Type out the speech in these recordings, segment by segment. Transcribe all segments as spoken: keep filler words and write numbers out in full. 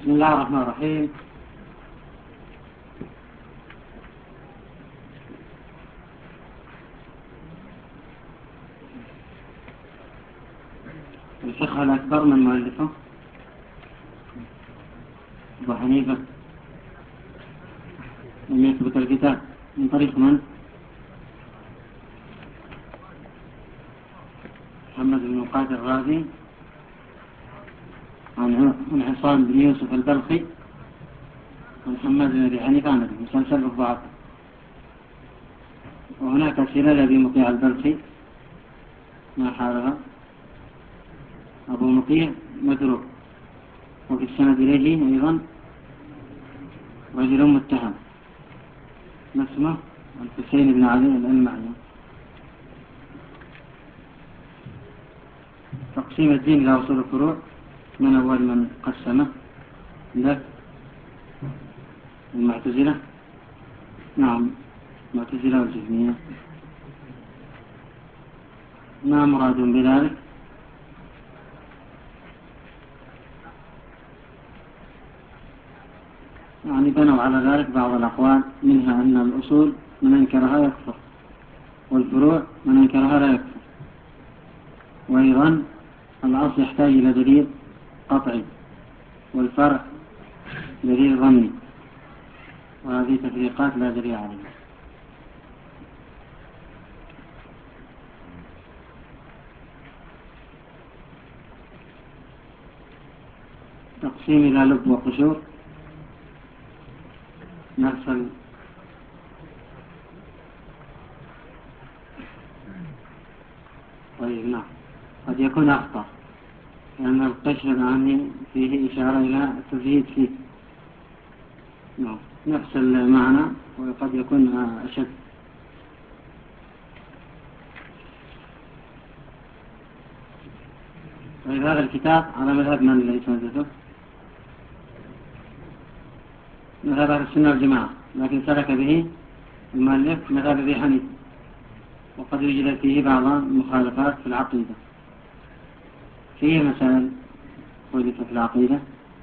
بسم الله الرحمن الرحيم. الفقه الأكبر من مؤلفه أبو حنيفة لم يثبت الكتاب من طريق من؟ محمد بن قاتل الرازي عن عصام بن يوسف البلخي محمد بن أبي حنيفة عن أبي مسلسل الضعف. وهناك سلالة أبي مطيع البلخي ما حالها أبو مطيع متروك، وفي السند إليه أيضا رجل متهم اسمه الحسين بن علي الألمعي. تقسيم الدين إلى أصول الفروع، من أول من قسمه؟ ذاك المعتزلة. نعم، المعتزلة والجهمية. ما مراد بذلك؟ يعني بنوا على ذلك بعض الأقوال، منها أن الأصول من أنكرها يكفر، والفروع من أنكرها لا يكفر، وأيضا الأصل يحتاج إلى دليل قطعي، والفرع دليل ظني، وهذه تفريقات لا دليل عليها. تقسيم إلى لب وقشور، نفصل طيب. نعم، قد يكون أخطأ لأن القشر عني فيه إشارة إلى تزهيد فيه. نعم، نفس المعنى وقد يكون أشد. طيب، هذا الكتاب على مذهب من اللي يسنده؟ مذهب أهل السنة والجماعة، لكن سلك به المؤلف مذهب أبي حنيفة، وقد يوجد فيه بعض المخالفات في العقيدة. فيه مسائل خلفت في العقيدة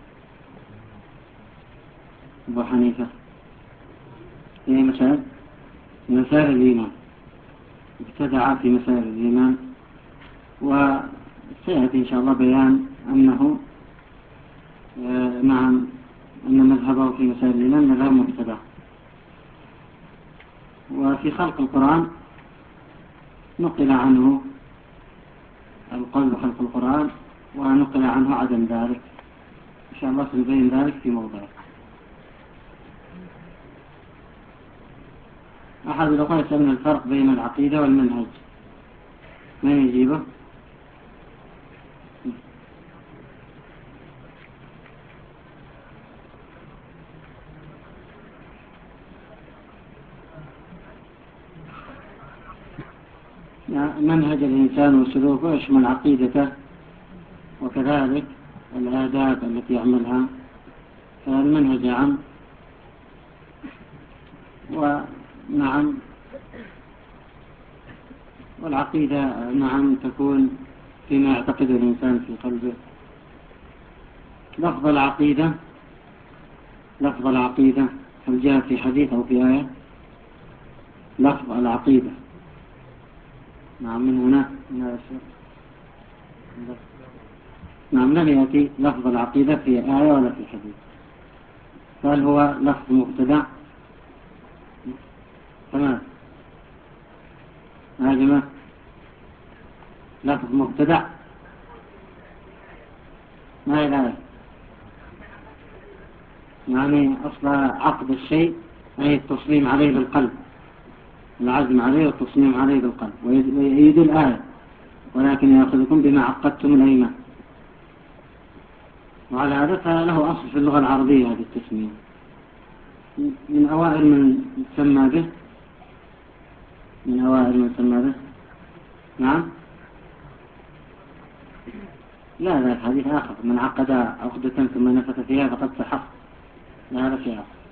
أبو حنيفة، فيه مسائل في مسائل الإيمان، ابتدع في مسائل الإيمان، وسيأتي إن شاء الله بيان أنه آه نعم أن مذهبه في مسائل الإيمان مذهب مبتدع. وفي خلق القرآن نقل عنه القول بخلق القرآن، ونقل عنه عدم ذلك. إن شاء الله سنبين ذلك في موضع. أحد الأخوة يسألنا الفرق بين العقيدة والمنهج، من يجيبه؟ منهج الإنسان وسلوكه يشمل عقيدته وكذلك الآداب التي يعملها، فالمنهج عام. ونعم، والعقيدة نعم تكون فيما يعتقده الإنسان في قلبه. لفظ العقيدة لفظ العقيدة هل جاء في حديث أو في آية؟ لفظ العقيدة نعم من هنا نعم لم يأتي لفظ العقيدة في آية ولا في حديث. فهل هو لفظ مبتدع؟ تمام يا جماعة، لفظ مبتدع ما هي الآية؟ يعني أصل عقد الشيء أي التصميم عليه بالقلب، العزم عليه والتصميم عليه بالقلب، ويريد الآية ولكن يأخذكم بما عقدتم الأيمان. وعلى هذا فله أصل في اللغة العربية هذه التسمية. من أوائل من سمى به من أوائل من سمى به نعم لا لا الحديث آخر، من عقد عقدة ثم نفث فيها فقد سحق، لا هذا شيء آخر.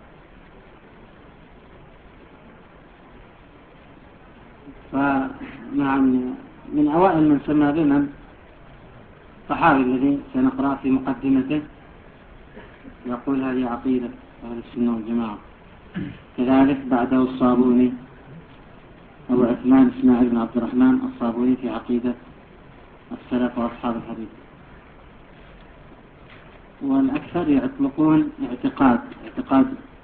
فنعم من أوائل من سمى به من الصحابي الذي سنقرأ في مقدمته يقول هذه عقيدة أهل السنة والجماعة. كذلك بعده الصابوني أبو عثمان إسماعيل بن عبد الرحمن الصابوني في عقيدة السلف وأصحاب الحديث. والأكثر يطلقون اعتقاد اعتقاد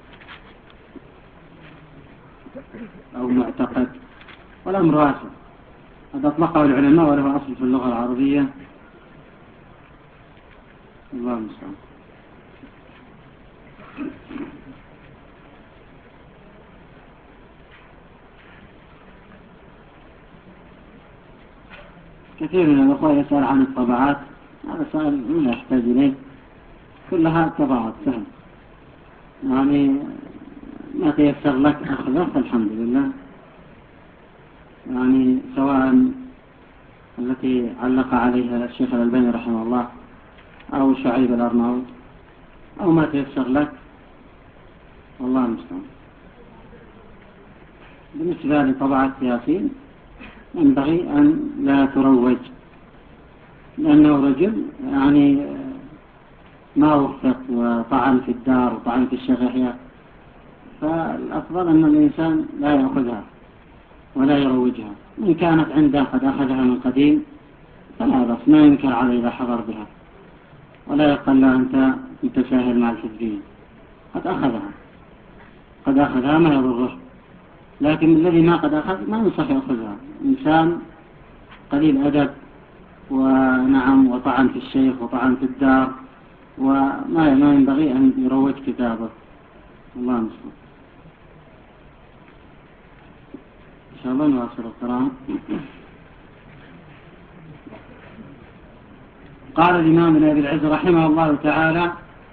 أو معتقد، والأمر واسع. هذا أطلقه العلماء وله أصل في اللغة العربية. الله المستعان. كثير من الأخوة يسأل عن الطبعات، هذا سؤال لا يحتاج إليه، كلها طبعات سهل، يعني ما تيسر لك أخذه فالحمد لله. يعني سواء التي علق عليها الشيخ الألباني رحمه الله أو شعيب الأرناؤوط أو ما تيسر لك، والله المستعان. بالنسبة لطبعة ياسين ينبغي أن لا تروج، لأنه رجل يعني ما وفق وطعن في الدار وطعن في الشيخ يحيى، فالأفضل أن الإنسان لا يأخذها ولا يروجها. إن كانت عنده قد أخذها من قديم فلا بس، ما ينكر عليه إذا حضر بها، ولا يقال له أنت متساهل مع الحزبيين. قد أخذها قد أخذها ما يضره، لكن الذي ما قد أخذ ما ينصح يأخذها. إنسان قليل أدب ونعم وطعن في الشيخ وطعن في الدار، وما ما ينبغي أن يروج كتابه. الله المستعان. إن شاء الله نواصل القراءة. قال الإمام ابن أبي العز رحمه الله تعالى: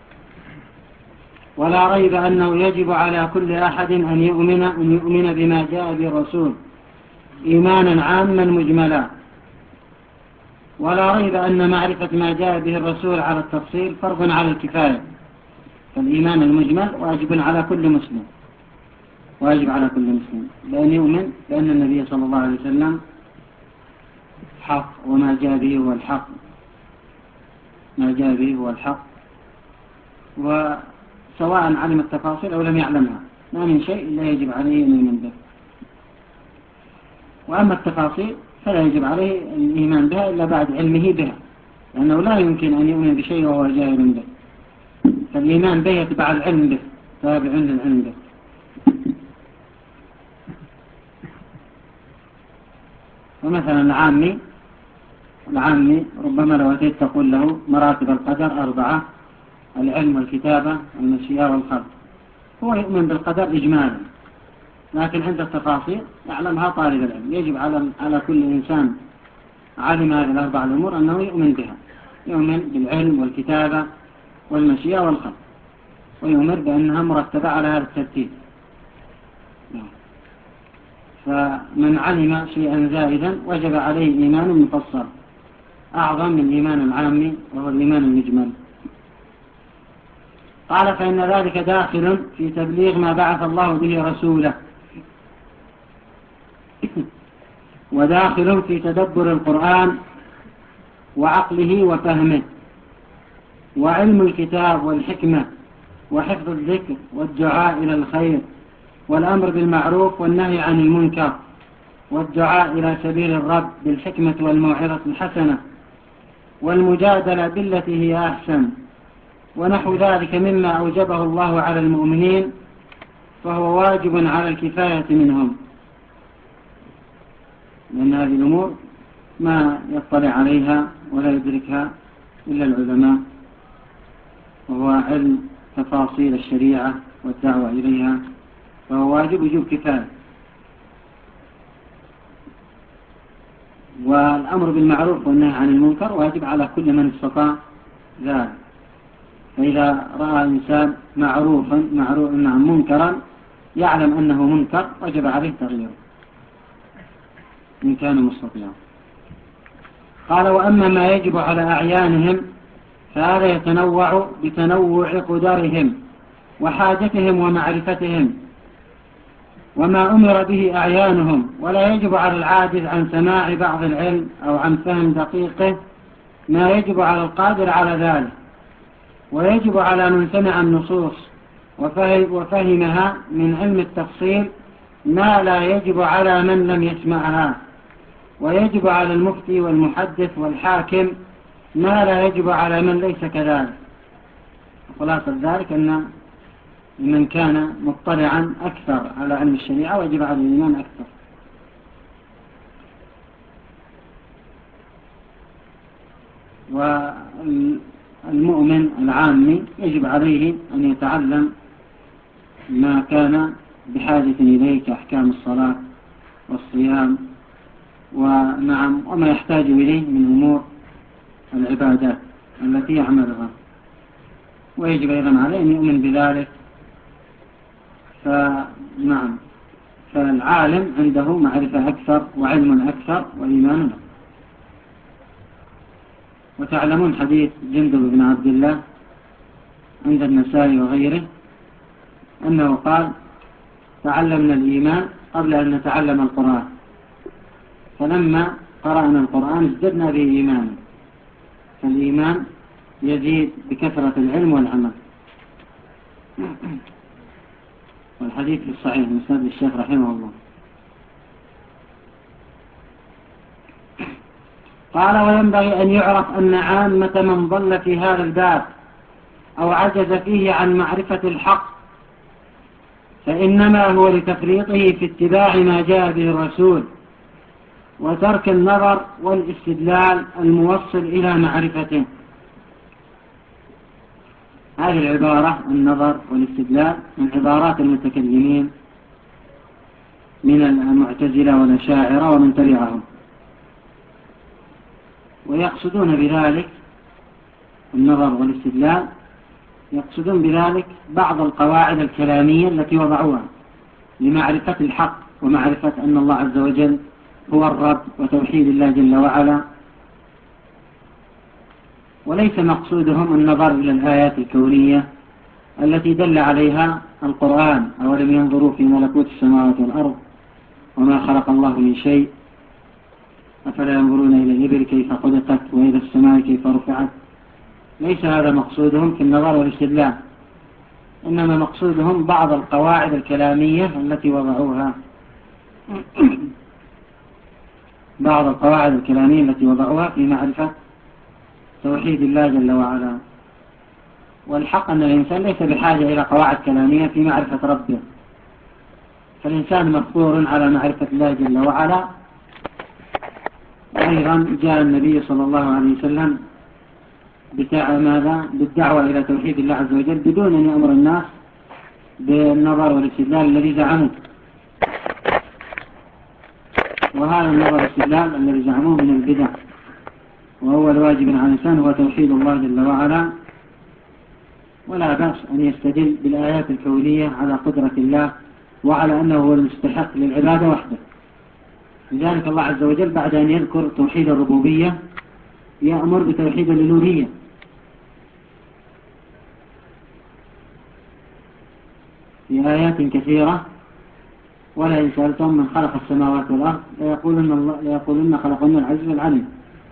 ولا ريب أنه يجب على كل أحد أن يؤمن, أن يؤمن بما جاء به الرسول إيمانا عاما مجملا، ولا ريب أن معرفة ما جاء به الرسول على التفصيل فرض على الكفاية. فالإيمان المجمل واجب على كل مسلم، واجب على كل مسلم بأن يؤمن بأن النبي صلى الله عليه وسلم حق، وما جاء به هو الحق، ما جاء به هو الحق، وسواء علم التفاصيل أو لم يعلمها ما من شيء إلا يجب عليه أن يؤمن به. وأما التفاصيل فلا يجب عليه الإيمان بها إلا بعد علمه بها، لأنه لا يمكن أن يؤمن بشيء وهو جاهل به. فالإيمان به يتبع العلم به، تابع للعلم به. ومثلا العامي العامي ربما لو أتيت تقول له مراتب القدر أربعة: العلم والكتابة والمشيئة والخلق، هو يؤمن بالقدر إجمالا، لكن عند التفاصيل يعلمها طالب العلم. يجب على على كل إنسان علم هذه الأربع الأمور أنه يؤمن بها، يؤمن بالعلم والكتابة والمشيئة والخلق، ويؤمر بأنها مرتبة على هذا الترتيب. فمن علم شيئا زائدا وجب عليه إيمان مفصل أعظم من إيمان العام وهو الإيمان المجمل. قال: فإن ذلك داخل في تبليغ ما بعث الله به رسوله، وداخل في تدبر القرآن وعقله وفهمه، وعلم الكتاب والحكمة، وحفظ الذكر والدعاء إلى الخير، والأمر بالمعروف والنهي عن المنكر، والدعاء إلى سبيل الرب بالحكمة والموعظة الحسنة، والمجادلة بالتي هي أحسن، ونحو ذلك مما أوجبه الله على المؤمنين، فهو واجب على الكفاية منهم، لأن هذه الأمور ما يطلع عليها ولا يدركها إلا العلماء، وهو علم تفاصيل الشريعة والدعوة إليها، فهو واجب وجوب كفاية. والأمر بالمعروف والنهي عن المنكر واجب على كل من استطاع ذلك. فإذا رأى إنسان معروفا معروف عن منكرا يعلم أنه منكر وجب عليه تغييره إن كان مستطيعا. قال: وأما ما يجب على أعيانهم فهذا يتنوع بتنوع قدرهم وحاجتهم ومعرفتهم وما أمر به أعيانهم، ولا يجب على العاجز عن سماع بعض العلم أو عن فهم دقيقه ما يجب على القادر على ذلك. ويجب على من سمع النصوص وفهمها من علم التفصيل ما لا يجب على من لم يسمعها، ويجب على المفتي والمحدث والحاكم ما لا يجب على من ليس كذلك. خلاصة ذلك أن من كان مطلعا أكثر على علم الشريعة ويجب على الإيمان أكثر. والمؤمن العامي يجب عليه أن يتعلم ما كان بحاجة إليه كأحكام الصلاة والصيام ونعم وما يحتاج إليه من أمور العبادات التي يعملها، ويجب أيضا عليه أن يؤمن بذلك. فنعم فالعالم عنده معرفة أكثر وعلم أكثر وإيمان أكثر. وتعلمون حديث جندب بن عبد الله عند النسائي وغيره أنه قال: تعلمنا الإيمان قبل أن نتعلم القرآن، فلما قرأنا القرآن ازددنا به إيمانا. فالإيمان يزيد بكثرة العلم والعمل. والحديث في الصحيح من سند الشيخ رحمه الله. قال: وينبغي أن يعرف أن عامة من ضل في هذا الباب أو عجز فيه عن معرفة الحق فإنما هو لتفريطه في اتباع ما جاء به الرسول وترك النظر والاستدلال الموصل إلى معرفته. هذه العبارة النظر والاستدلال من عبارات المتكلمين من المعتزلة والأشاعرة ومن تبعهم، ويقصدون بذلك النظر والاستدلال، يقصدون بذلك بعض القواعد الكلامية التي وضعوها لمعرفة الحق ومعرفة أن الله عز وجل هو الرب وتوحيد الله جل وعلا. وليس مقصودهم النظر إلى الآيات الكونية التي دل عليها القرآن: أولم ينظروا في ملكوت السماوات والأرض وما خلق الله من شيء أفلا ينظرون إلى الإبل كيف خلقت وإلى السماء كيف رفعت. ليس هذا مقصودهم في النظر والاستدلال، إنما مقصودهم بعض القواعد الكلامية التي وضعوها بعض القواعد الكلامية التي وضعوها في معرفة توحيد الله جل وعلا. والحق أن الإنسان ليس بحاجة إلى قواعد كلامية في معرفة ربه، فالإنسان مفطور على معرفة الله جل وعلا. أيضا جاء النبي صلى الله عليه وسلم بتاع ماذا بالدعوة إلى توحيد الله عز وجل بدون أن يأمر الناس بالنظر والاستدلال الذي زعموه. وهذا النظر والاستدلال الذي زعموه من البدع، وهو الواجب على الإنسان هو توحيد الله جل وعلا. ولا بأس أن يستدل بالآيات الكونية على قدرة الله وعلى أنه هو المستحق للعبادة وحده. لذلك الله عز وجل بعد أن يذكر توحيد الربوبية يأمر بتوحيد الألوهية. في آيات كثيرة: ولئن سألتهم من خلق السماوات والأرض ليقولن, الله ليقولن خلقنا العزيز العليم.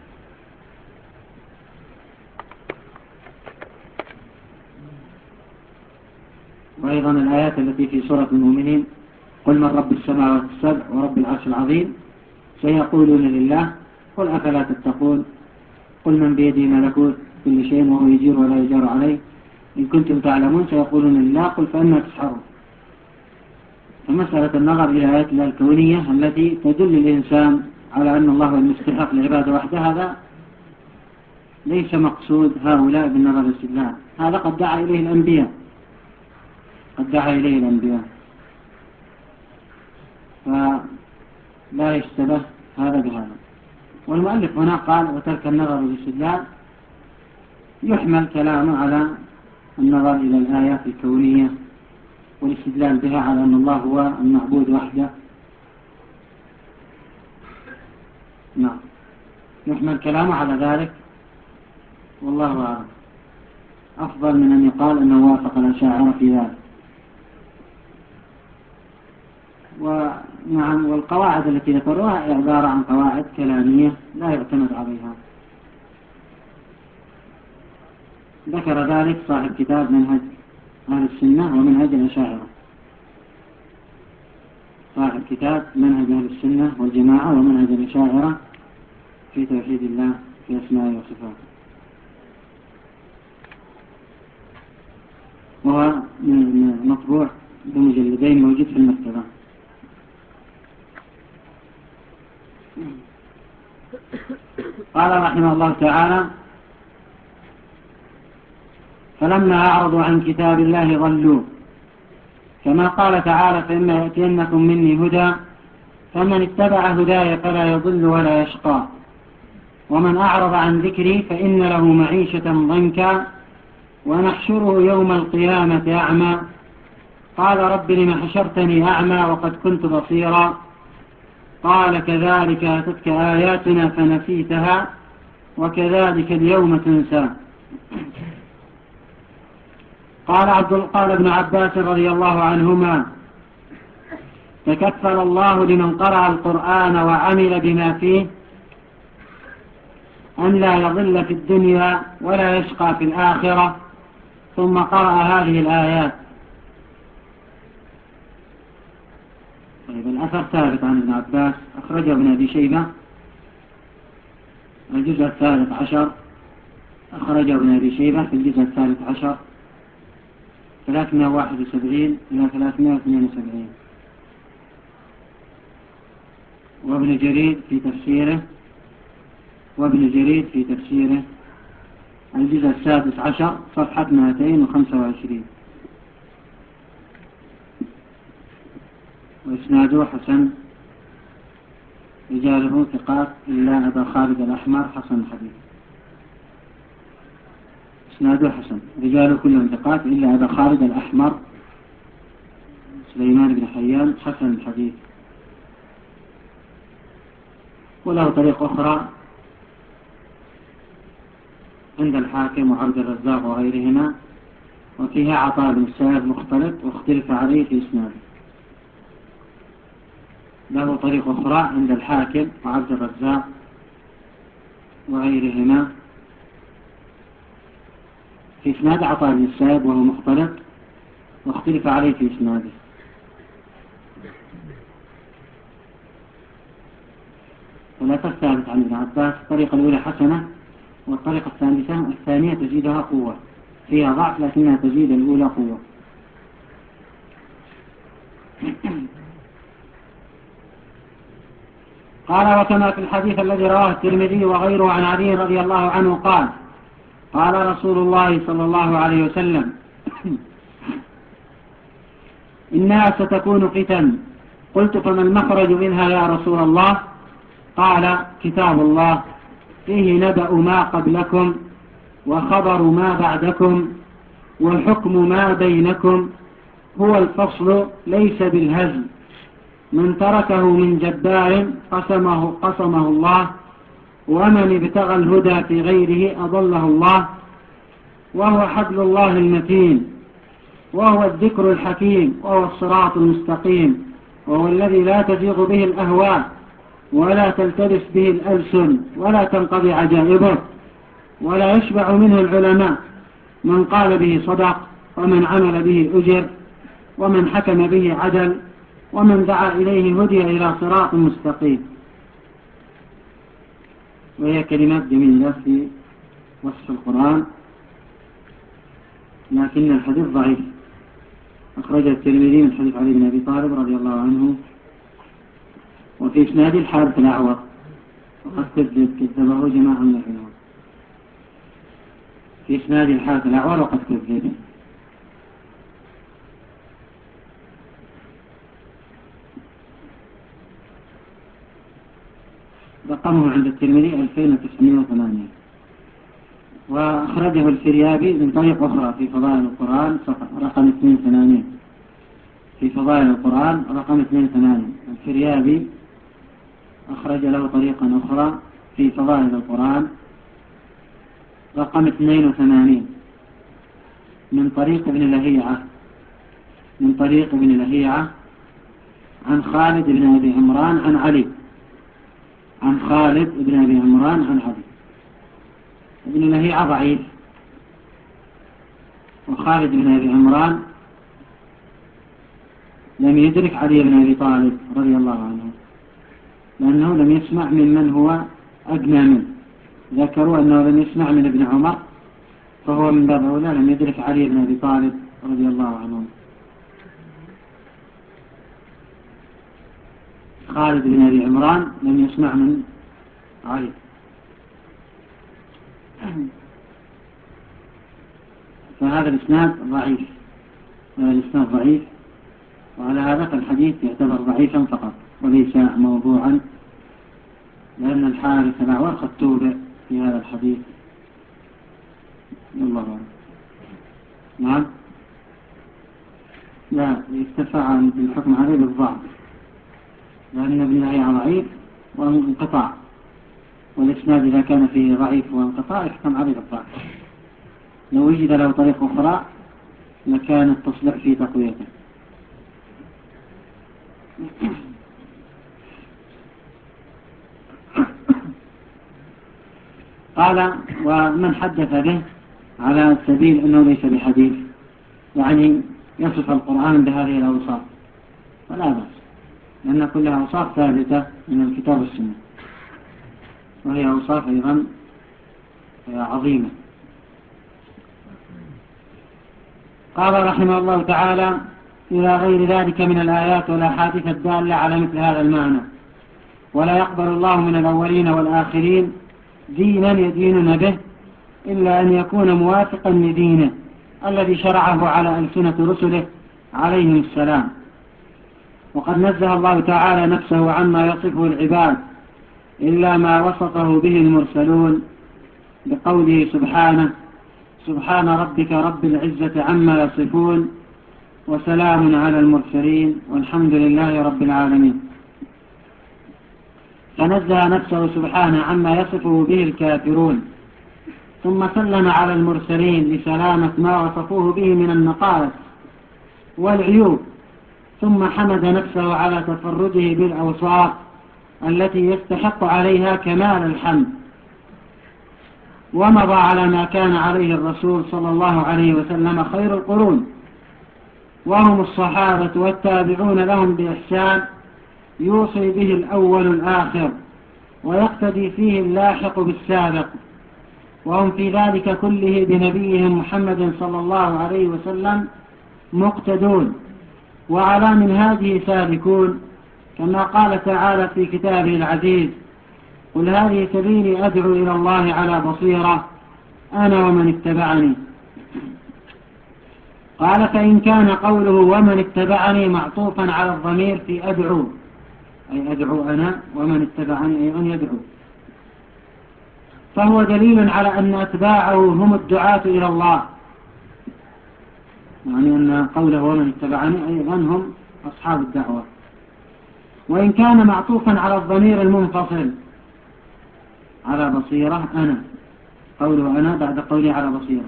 وأيضا الآيات التي في سورة المؤمنين: قل من رب السماوات السبع ورب العرش العظيم سيقولون لله قل أفلا تتقون قل من بيده ملكوت كل شيء وهو يجير ولا يجار عليه إن كنتم تعلمون سيقولون لله قل فأنا تسحرون. فمسألة النظر إلى آيات الله الكونية التي تدل الإنسان على أن الله المستحق لعباده وحده هذا ليس مقصود هؤلاء بالنظر والاستدلال. هذا قد دعا إليه الأنبياء قد دعا إليه الأنبياء فلا يشتبه هذا بهذا. والمؤلف هنا قال: وترك النظر والاستدلال يحمل كلامه على النظر إلى الآيات الكونية والاستدلال بها على أن الله هو المعبود وحده. نعم، يحمل كلامه على ذلك، والله أعلم. أفضل من أن يقال أنه وافق الأشاعرة في ذلك. ونعم، والقواعد التي ذكروها عبارة عن قواعد كلامية لا يعتمد عليها. ذكر ذلك صاحب كتاب منهج أهل السنة ومنهج الأشاعرة، صاحب كتاب منهج أهل السنة والجماعة ومنهج الأشاعرة في توحيد الله في أسمائه وصفاته، وهو مطبوع بمجلدين موجود في المكتبة. قال رحمه الله تعالى: فلما أعرضوا عن كتاب الله ضلوا، كما قال تعالى: فإما يأتينكم مني هدى فمن اتبع هداي فلا يضل ولا يشقى، ومن أعرض عن ذكري فإن له معيشة ضنكا ونحشره يوم القيامة أعمى، قال رب لم حشرتني أعمى وقد كنت بصيرا، قال كذلك أتتك آياتنا فنسيتها وكذلك اليوم تنسى. قال عبد قال ابن عباس رضي الله عنهما: تكفل الله لمن قرأ القرآن وعمل بما فيه أن لا يضل في الدنيا ولا يشقى في الآخرة، ثم قرأ هذه الآيات. طيب، الأثر ثابت عن ابن عباس، أخرجه ابن أبي شيبة الجزء الثالث عشر، أخرجه ابن أبي شيبة في الجزء الثالث عشر ثلاثمائة وواحد وسبعين إلى ثلاثمائة واثنين وسبعين، وابن جرير في تفسيره وابن جرير في تفسيره الجزء السادس عشر صفحة مئتين وخمسة وعشرين، وإسناده حسن، رجاله ثقات إلا أبا خالد الأحمر حسن الحديث. إسناده حسن، رجاله كلهم ثقات إلا أبا خالد الأحمر سليمان بن حيان حسن الحديث. وله طريق أخرى عند الحاكم وعبد الرزاق وغيرهما، وفيها عطاء بن السائب مختلط واختلف عليه في إسناده. له طريق أخرى عند الحاكم وعبد الرزاق وغيرهما في إسناد عطاء بن السائب وهو مختلط واختلف عليه في إسناده. ولا تثابت عن ابن عباس. الطريقة الأولى حسنة، والطريقة الثالثة الثانية تزيدها قوة، فيها ضعف لكنها تزيد الأولى قوة. قال: وكما في الحديث الذي رواه الترمذي وغيره عن علي رضي الله عنه قال: قال رسول الله صلى الله عليه وسلم: إنها ستكون فتن. قلت: فما المخرج منها يا رسول الله؟ قال: كتاب الله فيه نبأ ما قبلكم وخبر ما بعدكم وحكم ما بينكم، هو الفصل ليس بالهزل، من تركه من جبار قسمه, قسمه الله، ومن ابتغى الهدى في غيره أضله الله، وهو حبل الله المتين، وهو الذكر الحكيم، وهو الصراط المستقيم، وهو الذي لا تزيغ به الأهواء ولا تلتبس به الألسن ولا تنقضي عجائبه، ولا يشبع منه العلماء، من قال به صدق، ومن عمل به أجر، ومن حكم به عدل، ومن دعا إليه هدي إلى صراط مستقيم. وهي كلمات جميلة في وصف القرآن، لكن الحديث ضعيف. أخرجه الترمذي من حديث علي بن أبي طالب رضي الله عنه، وفي إسناد الحارث الأعور، وقد كذب كذبه جماعة من العلماء. في إسناد الحارث الأعور وقد كذب. رقمه عند الترمذي ألفين وتسعمائة وثمانية. وأخرجه الفريابي من طريق أخرى في فضائل القرآن رقم اثنين وثمانين، في فضائل القرآن رقم اثنين وثمانين. الفريابي أخرج له طريقا أخرى في فضائل القرآن رقم اثنين وثمانين من طريق ابن لهيعة من طريق ابن لهيعة عن خالد بن أبي عمران عن علي عن خالد بن أبي عمران عن علي. ابن لهيعة ضعيف، وخالد بن أبي عمران لم يدرك علي بن أبي طالب رضي الله عنه، لأنه لم يسمع ممن هو أدنى منه. ذكروا أنه لم يسمع من ابن عمر، فهو من باب أولى لم يدرك علي بن أبي طالب رضي الله عنه. خالد بن أبي عمران لم يسمع من علي. فهذا الإسناد ضعيف، هذا الإسناد ضعيف، وعلى هذا فالحديث يعتبر ضعيفا فقط وليس موضوعا، لأن الحارث الأعور قد توبع في هذا الحديث. الله أعلم. نعم، لا يستفع بالحكم عليه بالضعف، لأن ابن لهيعة ضعيف وانقطاع، والإسناد إذا كان فيه ضعيف وانقطاع يحكم عليه بالضعف. لو وجد له طريق أخرى لكان التصلح في تقويته. قال: ومن حدث به على سبيل أنه ليس بحديث، يعني يصف القرآن بهذه الأوصاف، فلا بأس، لأن كلها أوصاف ثابتة من الكتاب والسنة، وهي أوصاف أيضا عظيمة. قال رحمه الله تعالى: إلى غير ذلك من الآيات والأحاديث الدالة على مثل هذا المعنى. ولا يقبل الله من الأولين والآخرين دينا يدينون به إلا أن يكون موافقا لدينه الذي شرعه على ألسنة رسله عليهم السلام. وقد نزه الله تعالى نفسه عما يصفه العباد إلا ما وصفه به المرسلون بقوله سبحانه: سبحان ربك رب العزة عما يصفون وسلام على المرسلين والحمد لله رب العالمين. فنزه نفسه سبحانه عما يصفه به الكافرون، ثم سلم على المرسلين لسلامة ما وصفوه به من النقائص والعيوب، ثم حمد نفسه على تفرده بالأوصاف التي يستحق عليها كمال الحمد، ومضى على ما كان عليه الرسول صلى الله عليه وسلم خير القرون، وهم الصحابة والتابعون لهم بإحسان، يوصي به الأول الآخر ويقتدي فيه اللاحق بالسابق، وهم في ذلك كله بنبيهم محمد صلى الله عليه وسلم مقتدون وعلى منهاجه سالكون، كما قال تعالى في كتابه العزيز: قل هذه سبيلي أدعو إلى الله على بصيرة أنا ومن اتبعني. قال: فإن كان قوله ومن اتبعني معطوفا على الضمير في أدعو، أي أدعو أنا ومن اتبعني أيضا يدعو، فهو دليل على أن أتباعه هم الدعاة إلى الله، يعني أن قوله ومن اتبعني أيضا هم أصحاب الدعوة. وإن كان معطوفا على الضمير المنفصل على بصيرة أنا، قوله أنا بعد قوله على بصيرة.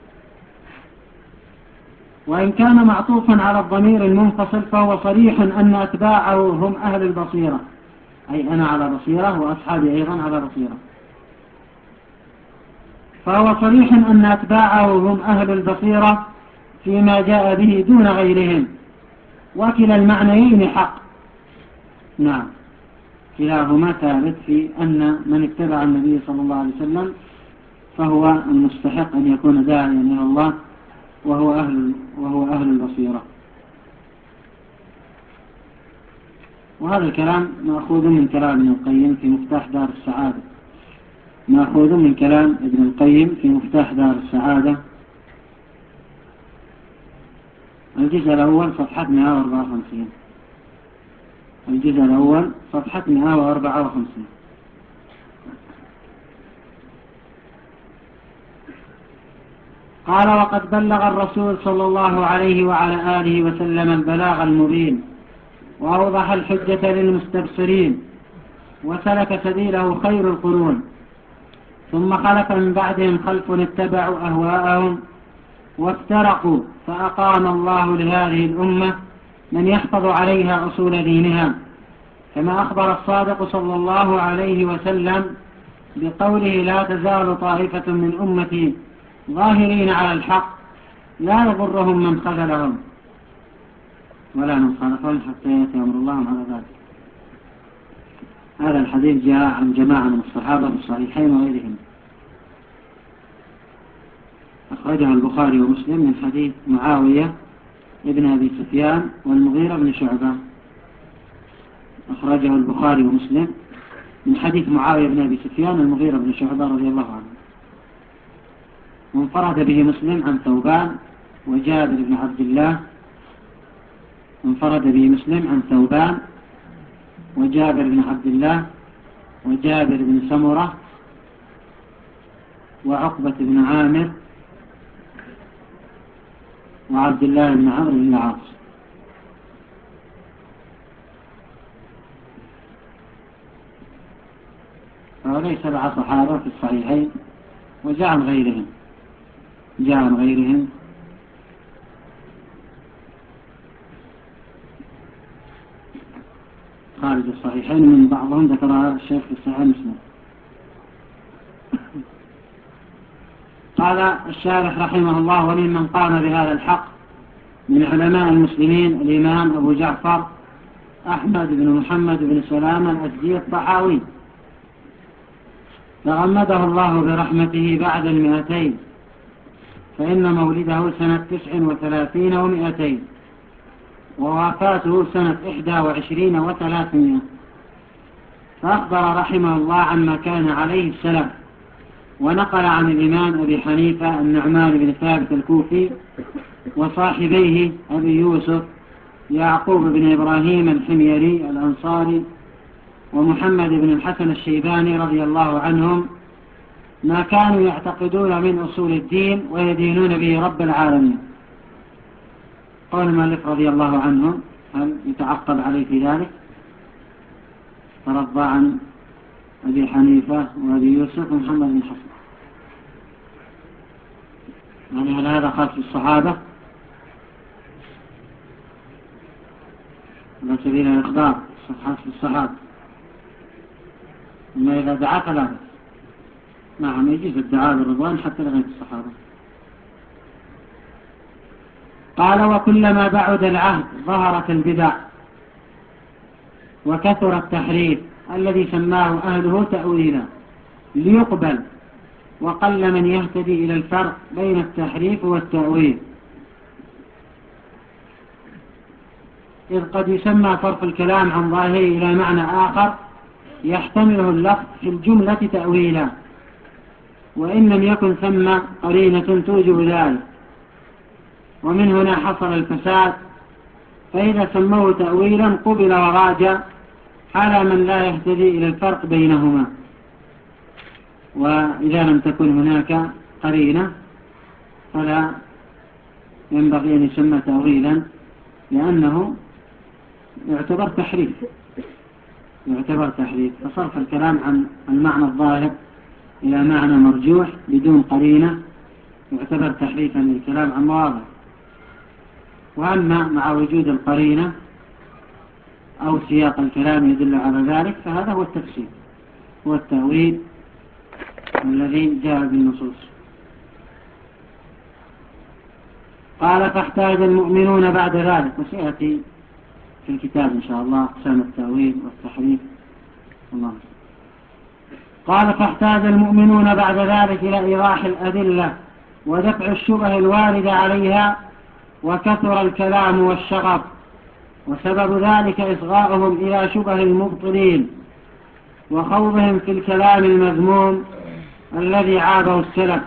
وإن كان معطوفا على الضمير المنفصل فهو صريح أن أتباعه هم أهل البصيرة، أي أنا على بصيرة وأصحابي أيضا على بصيرة، فهو صريح أن أتباعه هم أهل البصيرة فيما جاء به دون غيرهم، وكلا المعنيين حق. نعم، كلاهما ثابت في أن من اتبع النبي صلى الله عليه وسلم فهو المستحق أن يكون داعيا إلى الله، وهو أهل, وهو أهل البصيرة. وهذا الكلام مأخوذ من كلام ابن القيم في مفتاح دار السعادة، مأخوذ من كلام ابن القيم في مفتاح دار السعادة، الجزء الأول صفحة مئة وأربعة وخمسين، الجزء الأول صفحة مئة وأربعة وخمسين. قال: وقد بلغ الرسول صلى الله عليه وعلى آله وسلم البلاغ المبين، وأوضح الحجة للمستبصرين، وسلك سبيله خير القرون، ثم خلف من بعدهم خلف اتبعوا أهواءهم وافترقوا، فأقام الله لهذه الأمة من يحفظ عليها أصول دينها، كما أخبر الصادق صلى الله عليه وسلم بقوله: لا تزال طائفة من أمتي ظاهرين على الحق لا يضرهم من خذلهم ولا من خالفهم حتى يأتي أمر الله على ذلك. هذا الحديث جاء عن جماعة من الصحابة في الصحيحين وغيرهم. أخرجه البخاري ومسلم من حديث معاوية ابن أبي سفيان والمغيرة بن شعبة. أخرجه البخاري ومسلم من حديث معاوية بن أبي سفيان والمغيرة بن شعبة رضي الله عنه. وانفرد به مسلم عن ثوبان وجابر بن عبد الله. انفرد به مسلم عن ثوبان وجابر بن عبد الله وجابر بن سمرة وعقبة بن عامر وعبد الله بن عمرو بن العاص. فهؤلاء سبعة صحابة في الصحيحين، وجاء عن غيرهم جاء عن غيرهم خارج الصحيحين، من بعضهم ذكرها الشيخ في الصحيح مسلم. قال الشارح رحمه الله: وممن قام بهذا الحق من علماء المسلمين الإمام أبو جعفر أحمد بن محمد بن سلام الأزدي الطحاوي، تغمده الله برحمته بعد المئتين، فإن مولده سنة تسع وثلاثين ومئتين، ووفاته سنة إحدى وعشرين وثلاثمائة. فأخبر رحمه الله عما كان عليه السلام، ونقل عن الإمام أبي حنيفة النعمان بن ثابت الكوفي وصاحبيه أبي يوسف يعقوب بن إبراهيم الحميري الأنصاري ومحمد بن الحسن الشيباني رضي الله عنهم ما كانوا يعتقدون من أصول الدين ويدينون به رب العالمين. قال المؤلف رضي الله عنهم، هل يتعقب عليه في ذلك؟ ترضى عن أبي حنيفة وأبي يوسف ومحمد بن حسن، يعني هل هذا خاص بالصحابة على سبيل الإخبار؟ خاص بالصحابة، أما إذا دعا فلا بأس. نعم، يجوز الدعاء بالرضوان حتى لغير الصحابة. قال: وكلما بعد العهد ظهرت البدع وكثر التحريف الذي سماه أهله تأويلا ليقبل، وقل من يهتدي إلى الفرق بين التحريف والتأويل، إذ قد يسمى صرف الكلام عن ظاهره إلى معنى آخر يحتمله اللفظ في الجملة تأويلا، وإن لم يكن ثم قرينة توجب ذلك، ومن هنا حصل الفساد. فإذا سموه تأويلا قبل وراجع على من لا يهتدي إلى الفرق بينهما، وإذا لم تكن هناك قرينة فلا ينبغي أن يسمى تأويلا، لأنه يعتبر تحريف يعتبر تحريف فصرف الكلام عن المعنى الظاهر إلى معنى مرجوح بدون قرينة يعتبر تحريفا للكلام عن مواضع. وأما مع وجود القرينة أو سياق الكلام يدل على ذلك فهذا هو التفسير، هو التأويل الذي جاء بالنصوص. قال: فاحتاج المؤمنون بعد ذلك، وسيأتي في الكتاب إن شاء الله أقسام التأويل والتحريف. الله. قال: فاحتاج المؤمنون بعد ذلك إلى إيضاح الأدلة ودفع الشبه الواردة عليها، وكثر الكلام والشغب، وسبب ذلك إصغاؤهم إلى شبه المبطلين وخوضهم في الكلام المذموم الذي عابه السلف،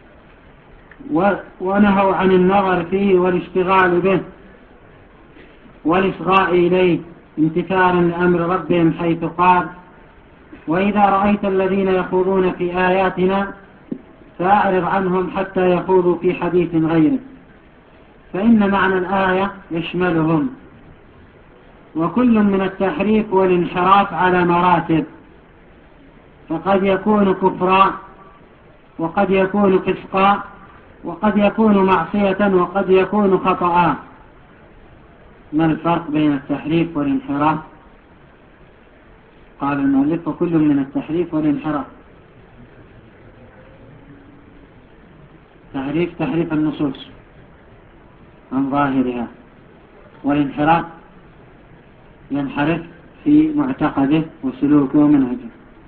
ونهوا عن النظر فيه والاشتغال به والإصغاء إليه امتثالا لأمر ربهم، حيث قال: وإذا رأيت الذين يخوضون في آياتنا فأعرض عنهم حتى يخوضوا في حديث غيره، فإن معنى الآية يشملهم. وكل من التحريف والانحراف على مراتب، فقد يكون كفرا، وقد يكون فسقا، وقد يكون معصية، وقد يكون خطأ. ما الفرق بين التحريف والانحراف؟ قال المؤلف: وكل من التحريف والانحراف. تحريف تحريف النصوص، عن ظاهرها، والانحراف ينحرف في معتقده وسلوكه ومنهجه،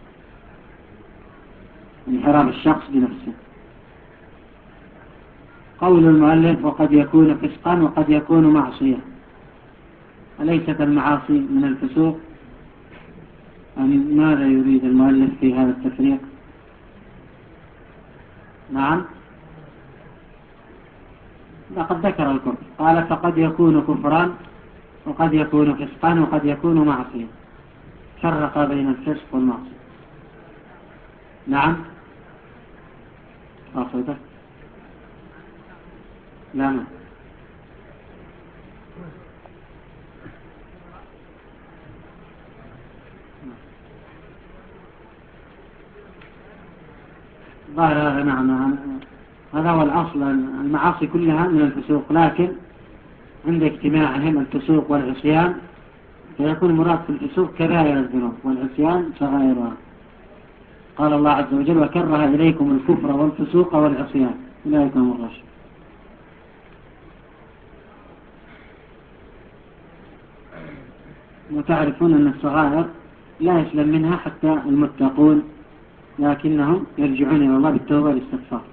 انحراف الشخص بنفسه. قول المؤلف وقد يكون فسقا وقد يكون معصية، أليست المعاصي من الفسوق؟ أم ماذا يريد المؤلف في هذا التفريق؟ نعم، لقد ذكر الكفر، قال فقد يكون كفرا وقد يكون فسقا وقد يكون معصية، فرق بين الفسق والمعصية. نعم، أصدق لا ما ظاهر هذا. نعم، هذا هو الأصل، المعاصي كلها من الفسوق، لكن عند اجتماعهم الفسوق والعصيان فيكون مراد في الفسوق كبائر الذنوب والعصيان صغائرها. قال الله عز وجل وكره إليكم الكفر والفسوق والعصيان أولئك هم الراشدون. وتعرفون أن الصغائر لا يسلم منها حتى المتقون، لكنهم يرجعون إلى الله بالتوبة والاستغفار.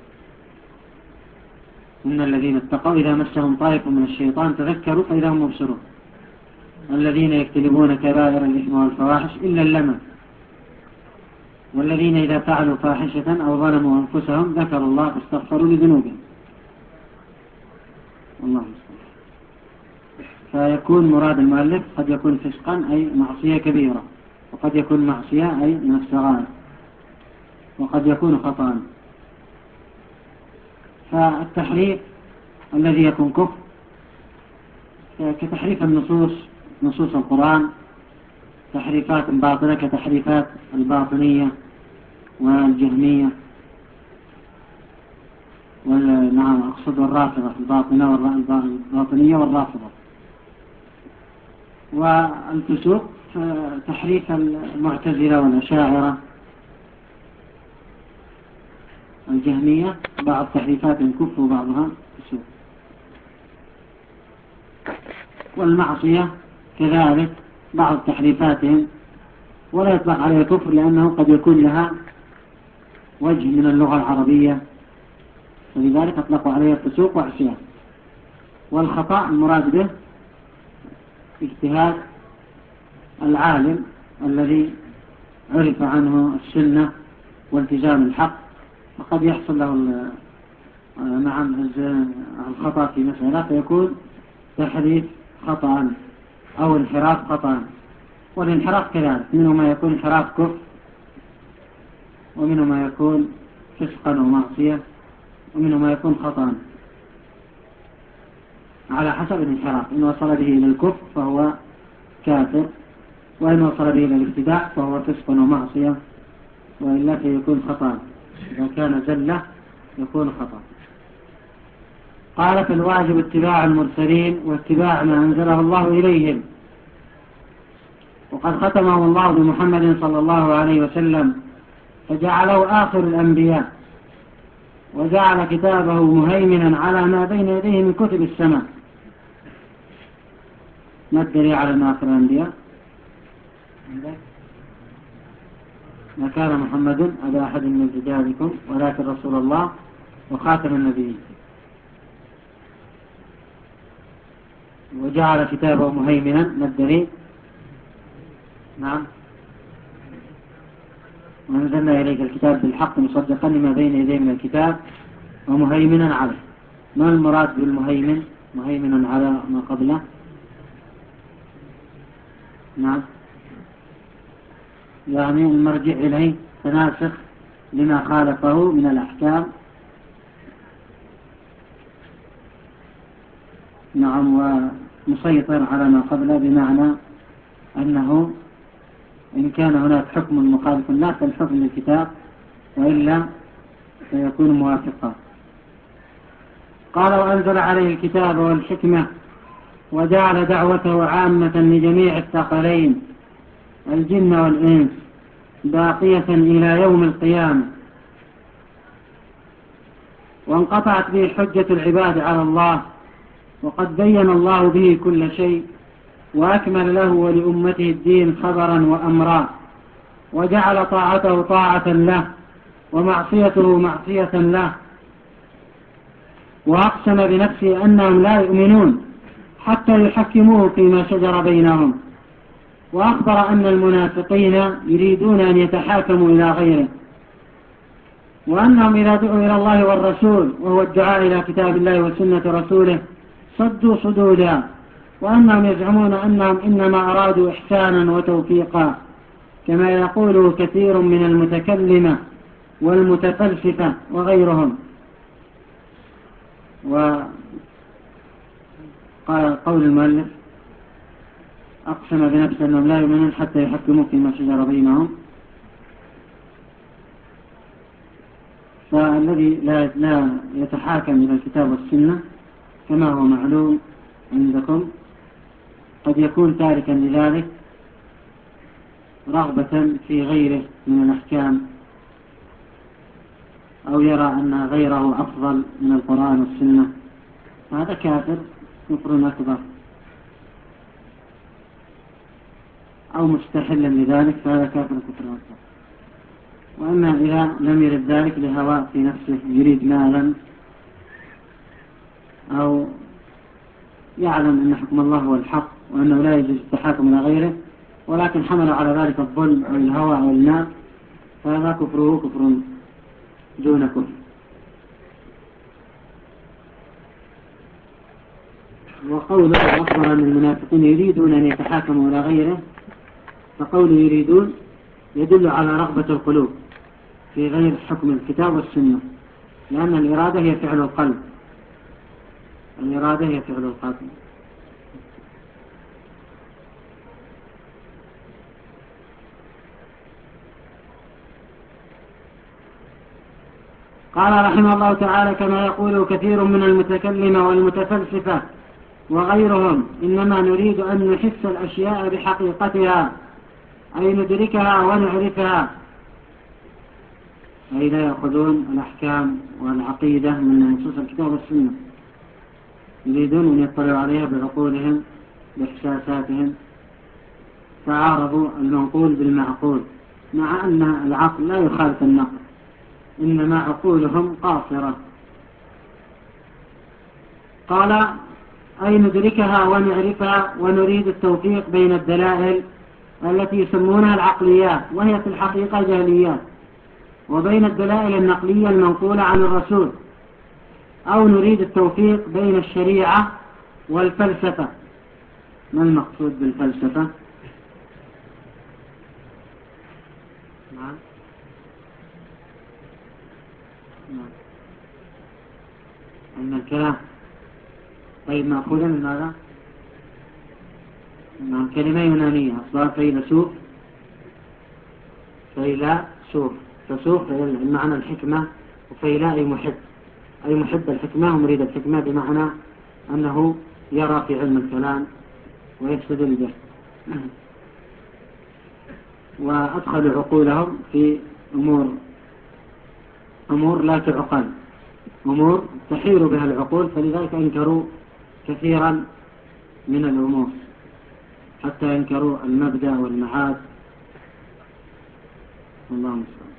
إن الذين اتقوا إذا مسهم طائف من الشيطان تذكروا فإذا هم مبصرون. الذين يجتنبون كبائر الإثم والفواحش إلا اللمم، والذين إذا فعلوا فاحشة أو ظلموا أنفسهم ذكروا الله فاستغفروا لذنوبهم. الله مستعان. فيكون مراد المؤلف قد يكون فسقا أي معصية كبيرة، وقد يكون معصية أي من الصغائر، وقد يكون خطأ. فالتحريف الذي يكون كفر كتحريف النصوص، نصوص القرآن، تحريفات باطلة كتحريفات الباطنية والجهمية، نعم أقصد الرافضة، الباطنة والباطنية والرافضة. والفسوق تحريف المعتزلة والأشاعرة الجهمية، بعض تحريفات كفر وبعضها فسوق. والمعصية كذلك بعض تحريفاتهم ولا يطلق عليها كفر، لأنه قد يكون لها وجه من اللغة العربية، فلذلك أطلقوا عليها فسوق وعصيان. والخطأ المراد به اجتهاد العالم الذي عرف عنه السنة والتزام الحق، فقد يحصل له نعم الخطأ في مسألة فيكون تحريف خطأ أو انحراف خطأ. والانحراف كذلك منه ما يكون انحراف كفر، ومنه ما يكون فسقا ومعصية، ومنه ما يكون خطأ على حسب الانحراف. إن وصل به إلى الكفر فهو كافر، وإن وصل به إلى الابتداع فهو فسق ومعصية، وإلا فيكون خطأ. إذا كان زلة يكون خطأ. قال فالواجب اتباع المرسلين واتباع ما أنزله الله إليهم. وقد ختمه الله بمحمد صلى الله عليه وسلم فجعله آخر الأنبياء، وجعل كتابه مهيمنا على ما بين يديه من كتب السماء. ما الدليل على أن آخر الأنبياء؟ ما كان محمد أبا أحد من رجالكم ولكن رسول الله وخاتم النبيين. وجعل كتابه مهيمنا، ما الدليل؟ نعم، وأنزلنا إليك الكتاب بالحق مصدقا لما بين يديه من الكتاب ومهيمنا عليه. ما المراد بالمهيمن؟ مهيمنا على ما قبله. نعم، يعني المرجع إليه تناسخ لما خالفه من الأحكام. نعم، ومسيطر على ما قبله، بمعنى أنه إن كان هناك حكم مخالف لا فالحكم للكتاب، وإلا فيكون موافقا. قال وأنزل عليه الكتاب والحكمة وجعل دعوته عامة لجميع الثقلين الجن والإنس باقية إلى يوم القيامة، وانقطعت به حجة العباد على الله وقد بين الله به كل شيء، وأكمل له ولأمته الدين خبرا وأمرا، وجعل طاعته طاعة له ومعصيته معصية له، وأقسم بنفسه أنهم لا يؤمنون حتى يحكموه فيما شجر بينهم، وأخبر أن المنافقين يريدون أن يتحاكموا إلى غيره، وأنهم إذا دعوا إلى الله والرسول وهو الدعاء إلى كتاب الله وسنة رسوله صدوا صدودا، وأنهم يزعمون أنهم إنما أرادوا إحسانا وتوفيقا، كما يقول كثير من المتكلمة والمتفلسفة وغيرهم. وقال قول المؤلف أقسم بنفسه أنهم لا يؤمنون حتى يحكموا فيما شجر بينهم، فالذي لا يتحاكم إلى الكتاب والسنة كما هو معلوم عندكم قد يكون تاركا لذلك رغبة في غيره من الأحكام، أو يرى أن غيره أفضل من القرآن والسنة، هذا كافر كفر أكبر، أو مستحلا لذلك فهذا كافر كفر أكبر. وأما إذا لم يرد ذلك لهواء في نفسه، يريد مالا أو يعلم أن حكم الله هو الحق وأنه لا يجوز التحاكم إلى غيره، ولكن حمل على ذلك الظلم أو الهوى أو المال، فهذا كفره كفر دون كفر. وقوله أخبر أن المنافقين يريدون أن يتحاكموا إلى غيره، فقوله يريدون يدل على رغبة القلوب في غير حكم الكتاب والسنة، لأن الإرادة هي فعل القلب، الإرادة هي فعل القلب. قال رحمه الله تعالى كما يقول كثير من المتكلمة والمتفلسفة وغيرهم إنما نريد أن نحس الأشياء بحقيقتها، أي ندركها ونعرفها، أي لا يأخذون الأحكام والعقيدة من نصوص الكتاب والسنة، يريدون أن يطلعوا عليها بعقولهم بإحساساتهم، تعارضوا المنقول بالمعقول، مع أن العقل لا يخالف النقل، إنما عقولهم قاصرة. قال أي ندركها ونعرفها ونريد التوفيق بين الدلائل التي يسمونها العقليات وهي في الحقيقة جهليات، وبين الدلائل النقلية المنقولة عن الرسول، أو نريد التوفيق بين الشريعة والفلسفة. ما المقصود بالفلسفة؟ نعم نعم علم الكلام. طيب مأخوذا من ماذا؟ نعم كلمة يونانية أصلها فيلسوف، فيلسوف، فسوف المعنى الحكمة، وفيلا أي محب، أي محب الحكمة ومريد الحكمة، بمعنى أنه يرى في علم الكلام ويستدل به. وأدخلوا عقولهم في أمور أمور لا تعقل، أمور تحير بها العقول، فلذلك أنكروا كثيرا من الأمور حتى ينكروا المبدأ والمعاد. الله المستعان.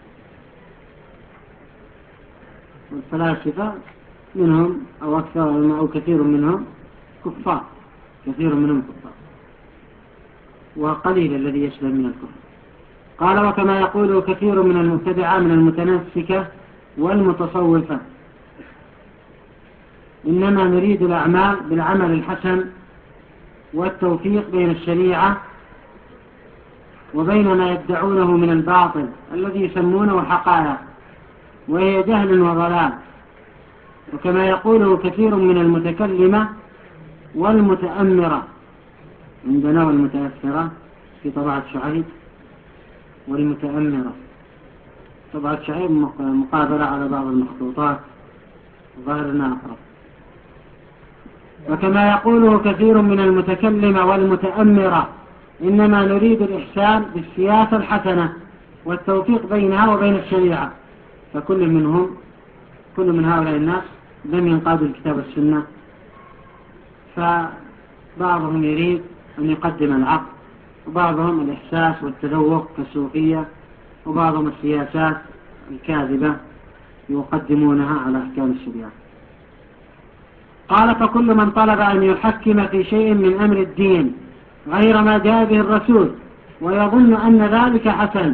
والفلاسفة منهم أو أكثر أو كثير منهم كفار، كثير منهم كفار، وقليل الذي يسلم من الكفر. قال وكما يقول كثير من المبتدعة من المتنسكة والمتصوفة إنما نريد الأعمال بالعمل الحسن والتوفيق بين الشريعة وبين ما يدعونه من الباطل الذي يسمونه حقائق، وهي جهل وضلال. وكما يقوله كثير من المتكلمة والمتأمرة، عندنا والمتأثرة في طبعة شعيب، والمتأمرة طبعة شعيب مقابلة على بعض المخطوطات، ظاهرنا أقرب. وكما يقوله كثير من المتكلمة والمتأمرة إنما نريد الإحسان بالسياسة الحسنة والتوفيق بينها وبين الشريعة، فكل منهم كل من هؤلاء الناس لم ينقادوا الكتاب والسنة فبعضهم يريد أن يقدم العقل، وبعضهم الإحساس والتذوق كالصوفية، وبعضهم السياسات الكاذبة يقدمونها على أحكام الشريعة. قال: فكل من طلب أن يحكم في شيء من أمر الدين غير ما جاء به الرسول ويظن أن ذلك حسن،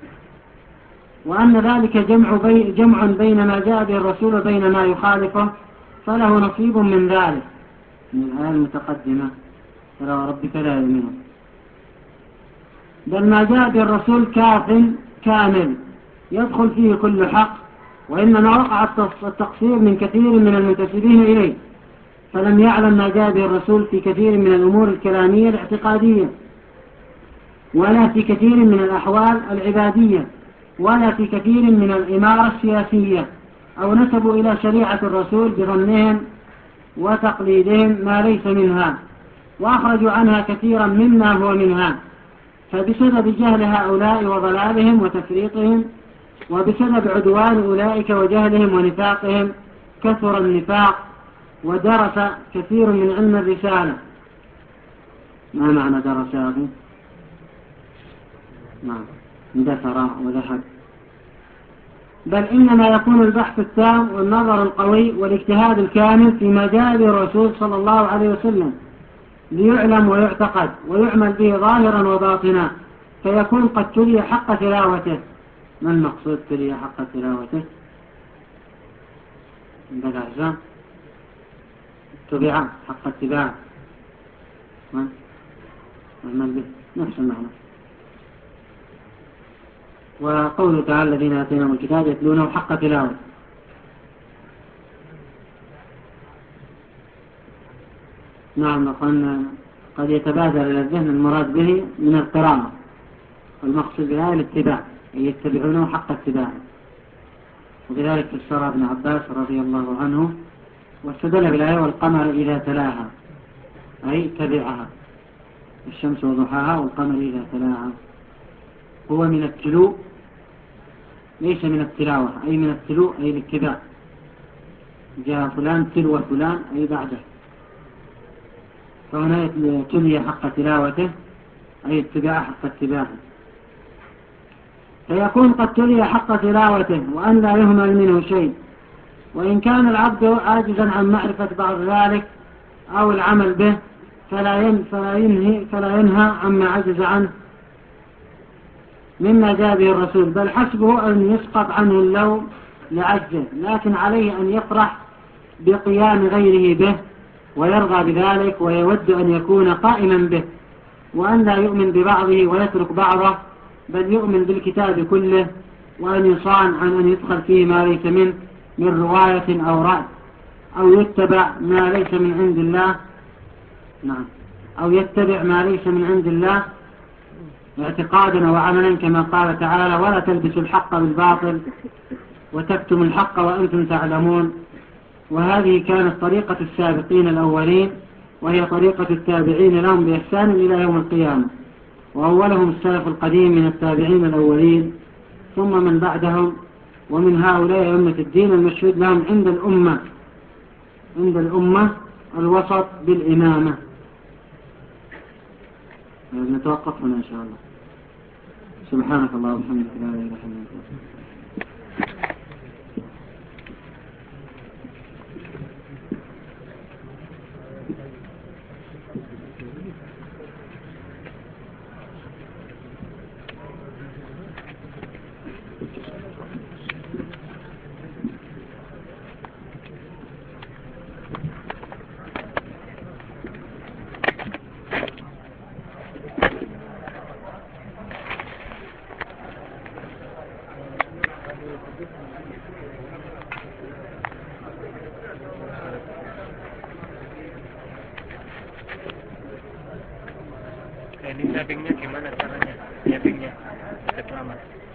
وأن ذلك جمع, بي جمع بين ما جاء به الرسول وبين ما يخالفه، فله نصيب من ذلك. من الآية المتقدمة: فلا وربك لا يؤمنون. بل ما جاء به الرسول كاف كامل يدخل فيه كل حق، وإنما وقع التقصير من كثير من المنتسبين إليه، فلم يعلم ما جاء به الرسول في كثير من الأمور الكلامية الاعتقادية، ولا في كثير من الأحوال العبادية، ولا في كثير من الإمارة السياسية، أو نسبوا إلى شريعة الرسول بظنهم وتقليدهم ما ليس منها، وأخرجوا عنها كثيرا مما هو منها. فبسبب جهل هؤلاء وضلالهم وتفريطهم، وبسبب عدوان أولئك وجهلهم ونفاقهم، كثر النفاق ودرس كثير من علم الرسالة. ما معنى درس يا أخي؟ نعم، اندثر وذهب. بل إنما يكون البحث التام والنظر القوي والاجتهاد الكامل فيما جاء به الرسول صلى الله عليه وسلم، ليعلم ويعتقد ويعمل به ظاهرا وباطنا، فيكون قد تلي حق تلاوته. ما المقصود تلي حق تلاوته؟ بدأ أحزام تبع حق اتباع، نعمل به نفس المعنى. وقوله تعالى: الذين آتيناهم الكتاب يتلونه حق تلاوته. نعم، قد يتبادر إلى الذهن المراد به من القراءة، والمقصود بها الاتباع، أي يتبعونه حق اتباعه. وبذلك فسر ابن عباس رضي الله عنه واستدل بالآية: والقمر إذا تلاها، أي تبعها، الشمس وضحاها والقمر إذا تلاها. هو من التلو ليس من التلاوة، أي من التلو أي الاتباع. جاء فلان تلو فلان أي بعده، فهنا تلي حق تلاوته أي اتباع حق اتباعه، فيكون قد تلي حق تلاوته وأن لا يهمل منه شيء. وإن كان العبد عاجزا عن معرفة بعض ذلك أو العمل به فلا فلا ينهي فلا ينهى عما عجز عنه مما جاء به الرسول، بل حسبه أن يسقط عنه اللوم لعجزه، لكن عليه أن يفرح بقيام غيره به ويرضى بذلك ويود أن يكون قائما به، وأن لا يؤمن ببعضه ويترك بعضه، بل يؤمن بالكتاب كله، وأن يصان عن أن يدخل فيه ما ليس منه من رواية أو رأي، أو يتبع ما ليس من عند الله نعم أو يتبع ما ليس من عند الله اعتقادا وعملا، كما قال تعالى: ولا تلبسوا الحق بالباطل وتكتموا الحق وأنتم تعلمون. وهذه كانت طريقة السابقين الأولين، وهي طريقة التابعين لهم بإحسان إلى يوم القيامة، وأولهم السلف القديم من التابعين الأولين، ثم من بعدهم، ومن هؤلاء أمة الدين المشهود لهم عند الأمة عند الأمة الوسط بالإمامة. نتوقف هنا إن شاء الله. سبحانك الله وبحمدك لا إله إلا أنت. Ini savingnya gimana caranya? Savingnya, selamat.